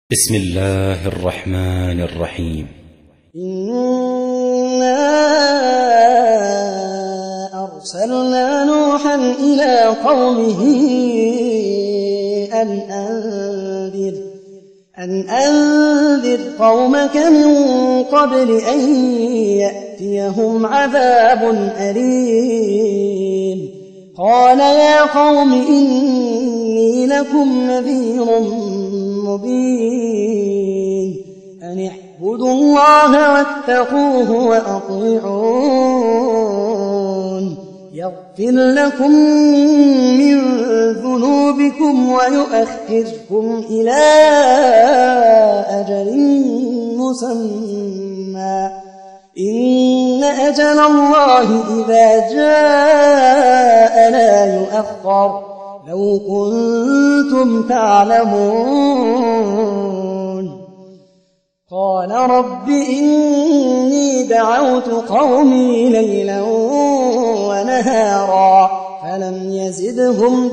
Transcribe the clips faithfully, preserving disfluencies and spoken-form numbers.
بسم الله الرحمن الرحيم. إنا أرسلنا نوحا إلى قومه أن أنذر أن أنذر قومك من قبل أن يأتيهم عذاب أليم. قال يا قوم إني لكم نذير مبين أن اعبدوا الله واتقوه وأطيعون يغفر لكم من ذنوبكم ويؤخركم إلى أجل مسمى إن أجل الله إذا جاء لا يؤخر لو كنتم تعلمون. قال رب إني دعوت قومي ليلا ونهارا فلم يزدهم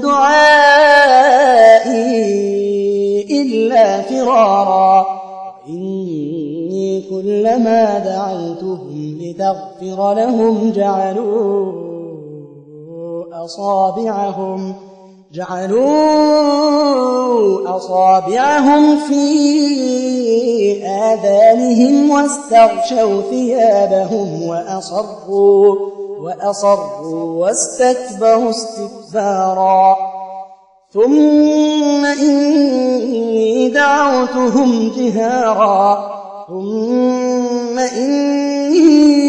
دعائي إلا فرارا. إني كلما دعوتهم لتغفر لهم جعلوا أصابعهم جعلوا أصابعهم في آذانهم واستغشوا ثيابهم وأصروا وأصروا واستكبروا استكبارا. ثم إني دعوتهم جهارا ثم إني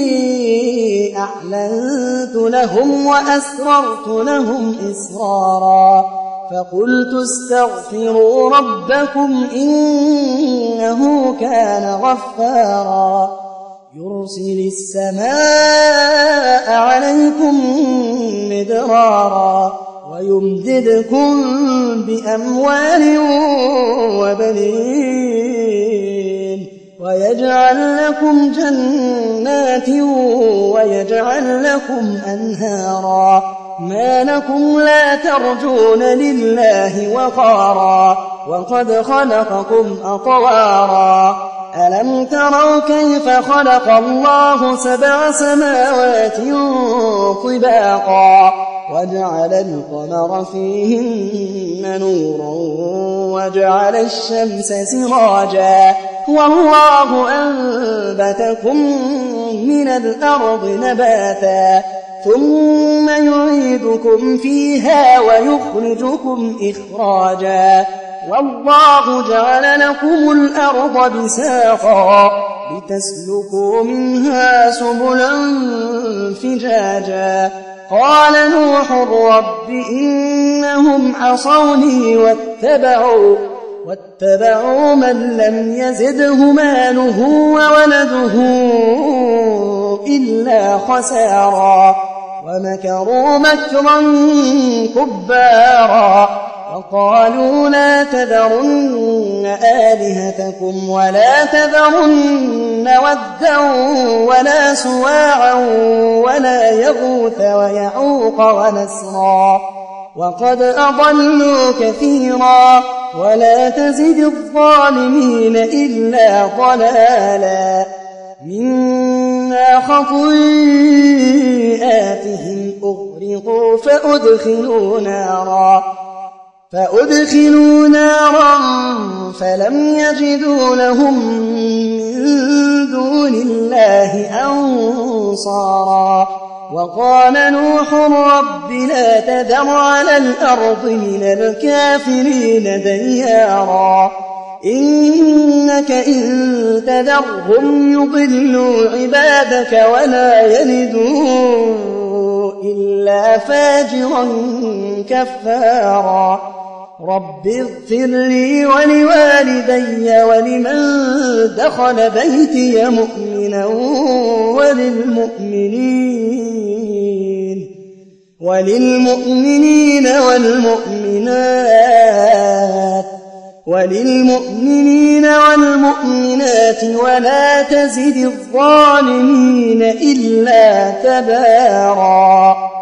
أعلنت لهم وأسررت لهم إسرارا. فقلت استغفروا ربكم إنه كان غفارا يرسل السماء عليكم مدرارا ويمددكم بأموال وبنين ويجعل لكم جنات ويجعل لكم أنهارا. ما لكم لا ترجون لله وقارا وقد خلقكم أطوارا. ألم تروا كيف خلق الله سبع سماوات طباقا وجعل القمر فيهن نورا وجعل الشمس سراجا والله أنبتكم من الأرض نباتا ثم يعيدكم فيها ويخرجكم إخراجا. والله جعل لكم الأرض بساطا لتسلكوا منها سبلا فجاجا. قال نوح رب إنهم عصوني واتبعوا واتبعوا من لم يزده ماله وولده إلا خسارا ومكروا مكرا كبارا. وقالوا لا تذرن آلهتكم ولا تذرن ودا ولا سواعا ولا يغوث ويعوق ونسرا وقد أضلوا كثيرا ولا تزد الظالمين إلا ضلالا. مما خطيئاتهم أغرقوا فأدخلوا نارا فأدخلوا نارا فلم يجدوا لهم من دون الله أنصارا. وقال نوح رب لا تذر على الأرض من الكافرين ديارا إنك إن تذرهم يضلوا عبادك ولا يلدوا إلا فاجرا كفارا. رب اغفر لي ولوالدي ولمن دخل بيتي مؤمنا وللمؤمنين وللمؤمنين والمؤمنات وللمؤمنين والمؤمنات ولا تزد الظالمين إلا تبارا.